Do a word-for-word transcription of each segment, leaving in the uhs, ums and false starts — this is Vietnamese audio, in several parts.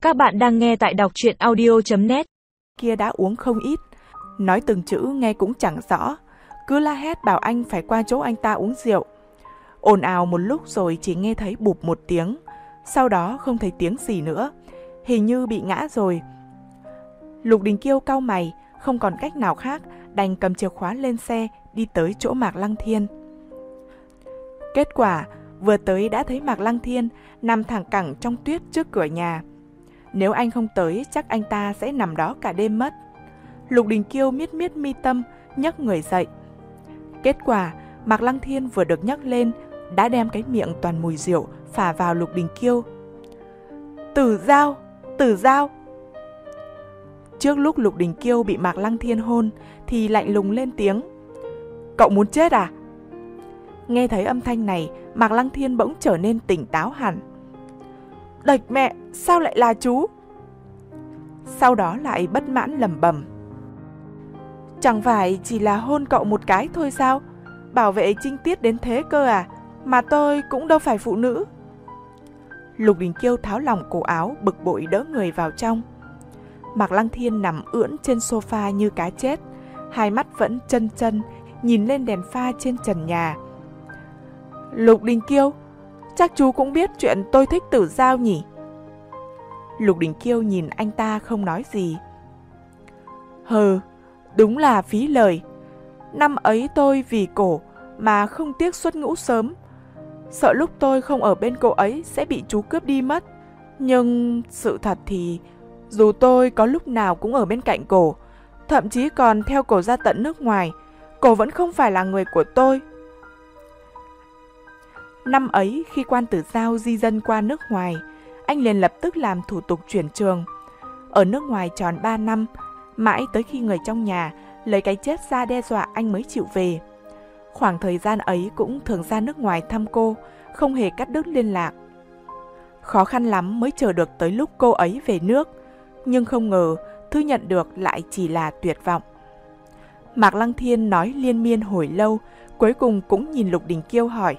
Các bạn đang nghe tại đọc truyện audio chấm net. Kia đã uống không ít, nói từng chữ nghe cũng chẳng rõ, cứ la hét bảo anh phải qua chỗ anh ta uống rượu. Ồn ào một lúc rồi chỉ nghe thấy bụp một tiếng, sau đó không thấy tiếng gì nữa, hình như bị ngã rồi. Lục Đình Kiêu cau mày, không còn cách nào khác, đành cầm chìa khóa lên xe đi tới chỗ Mạc Lăng Thiên. Kết quả, vừa tới đã thấy Mạc Lăng Thiên nằm thẳng cẳng trong tuyết trước cửa nhà. Nếu anh không tới, chắc anh ta sẽ nằm đó cả đêm mất. Lục Đình Kiêu miết miết mi tâm, nhấc người dậy. Kết quả, Mạc Lăng Thiên vừa được nhấc lên, đã đem cái miệng toàn mùi rượu phả vào Lục Đình Kiêu. Tử Giao! Tử Giao! Trước lúc Lục Đình Kiêu bị Mạc Lăng Thiên hôn, thì lạnh lùng lên tiếng. Cậu muốn chết à? Nghe thấy âm thanh này, Mạc Lăng Thiên bỗng trở nên tỉnh táo hẳn. Đạch mẹ, sao lại là chú? Sau đó lại bất mãn lẩm bẩm. Chẳng phải chỉ là hôn cậu một cái thôi sao? Bảo vệ trinh tiết đến thế cơ à? Mà tôi cũng đâu phải phụ nữ. Lục Đình Kiêu tháo lỏng cổ áo, bực bội đỡ người vào trong. Mạc Lăng Thiên nằm ưỡn trên sofa như cá chết, hai mắt vẫn chân chân, nhìn lên đèn pha trên trần nhà. Lục Đình Kiêu, chắc chú cũng biết chuyện tôi thích Tử Giao nhỉ? Lục Đình Kiêu nhìn anh ta không nói gì. Hừ, đúng là phí lời. Năm ấy tôi vì cổ mà không tiếc xuất ngũ sớm, sợ lúc tôi không ở bên cô ấy sẽ bị chú cướp đi mất. Nhưng sự thật thì dù tôi có lúc nào cũng ở bên cạnh cổ, thậm chí còn theo cổ ra tận nước ngoài, cổ vẫn không phải là người của tôi. Năm ấy khi quan Tử Giao di dân qua nước ngoài, anh liền lập tức làm thủ tục chuyển trường. Ở nước ngoài tròn ba năm, mãi tới khi người trong nhà lấy cái chết ra đe dọa anh mới chịu về. Khoảng thời gian ấy cũng thường ra nước ngoài thăm cô, không hề cắt đứt liên lạc. Khó khăn lắm mới chờ được tới lúc cô ấy về nước, nhưng không ngờ thư nhận được lại chỉ là tuyệt vọng. Mạc Lăng Thiên nói liên miên hồi lâu, cuối cùng cũng nhìn Lục Đình Kiêu hỏi.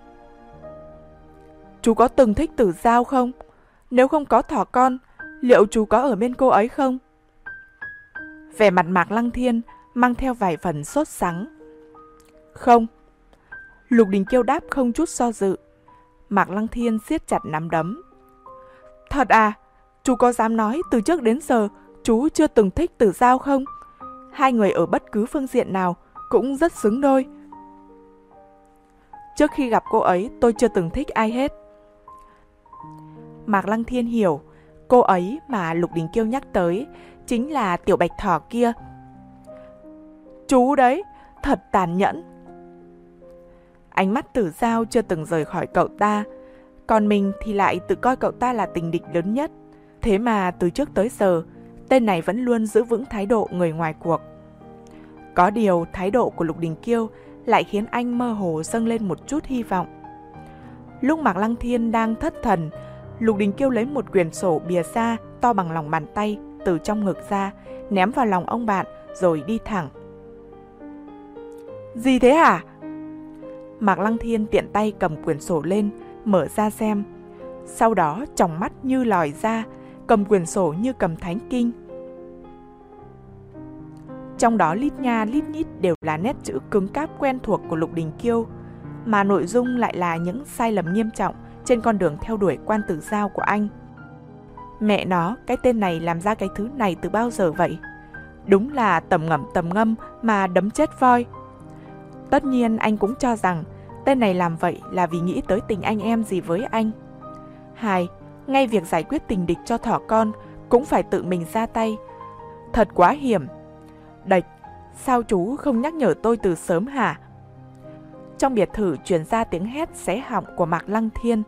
Chú có từng thích Tử Giao không? Nếu không có thỏ con, liệu chú có ở bên cô ấy không? Vẻ mặt Mạc Lăng Thiên mang theo vài phần sốt sắng. Không. Lục Đình Kiêu đáp không chút do dự. Mạc Lăng Thiên siết chặt nắm đấm. Thật à? Chú có dám nói từ trước đến giờ chú chưa từng thích Tử Giao không? Hai người ở bất cứ phương diện nào cũng rất xứng đôi. Trước khi gặp cô ấy tôi chưa từng thích ai hết. Mạc Lăng Thiên hiểu, cô ấy mà Lục Đình Kiêu nhắc tới chính là tiểu bạch thỏ kia. Chú đấy, thật tàn nhẫn. Ánh mắt Tử Giao chưa từng rời khỏi cậu ta, còn mình thì lại tự coi cậu ta là tình địch lớn nhất. Thế mà từ trước tới giờ, tên này vẫn luôn giữ vững thái độ người ngoài cuộc. Có điều thái độ của Lục Đình Kiêu lại khiến anh mơ hồ dâng lên một chút hy vọng. Lúc Mạc Lăng Thiên đang thất thần, Lục Đình Kiêu lấy một quyển sổ bìa da to bằng lòng bàn tay từ trong ngực ra, ném vào lòng ông bạn rồi đi thẳng. Gì thế hả? Mạc Lăng Thiên tiện tay cầm quyển sổ lên, mở ra xem. Sau đó tròng mắt như lòi ra, cầm quyển sổ như cầm thánh kinh. Trong đó lít nha lít nhít đều là nét chữ cứng cáp quen thuộc của Lục Đình Kiêu, mà nội dung lại là những sai lầm nghiêm trọng trên con đường theo đuổi quan Tử Giao của anh. Mẹ nó, cái tên này làm ra cái thứ này từ bao giờ vậy? Đúng là tầm ngẩm tầm ngâm mà đấm chết voi. Tất nhiên anh cũng cho rằng tên này làm vậy là vì nghĩ tới tình anh em gì với anh. Hai, ngay việc giải quyết tình địch cho thỏ con cũng phải tự mình ra tay. Thật quá hiểm. Đạch, sao chú không nhắc nhở tôi từ sớm hả? Trong biệt thự truyền ra tiếng hét xé họng của Mạc Lăng Thiên.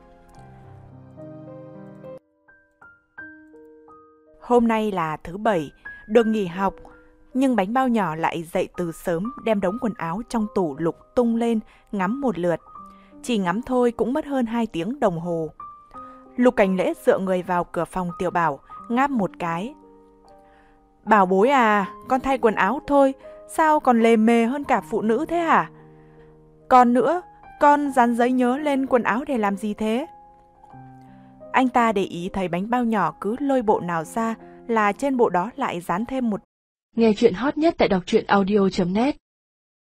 Hôm nay là thứ bảy, được nghỉ học, nhưng bánh bao nhỏ lại dậy từ sớm đem đống quần áo trong tủ lục tung lên ngắm một lượt. Chỉ ngắm thôi cũng mất hơn hai tiếng đồng hồ. Lục Cảnh Lễ dựa người vào cửa phòng Tiểu Bảo, ngáp một cái. Bảo bối à, con thay quần áo thôi, sao còn lề mề hơn cả phụ nữ thế hả? Còn nữa, con dán giấy nhớ lên quần áo để làm gì thế? Anh ta để ý thấy bánh bao nhỏ cứ lôi bộ nào ra là trên bộ đó lại dán thêm một. Nghe chuyện hot nhất tại đọc truyện audio chấm net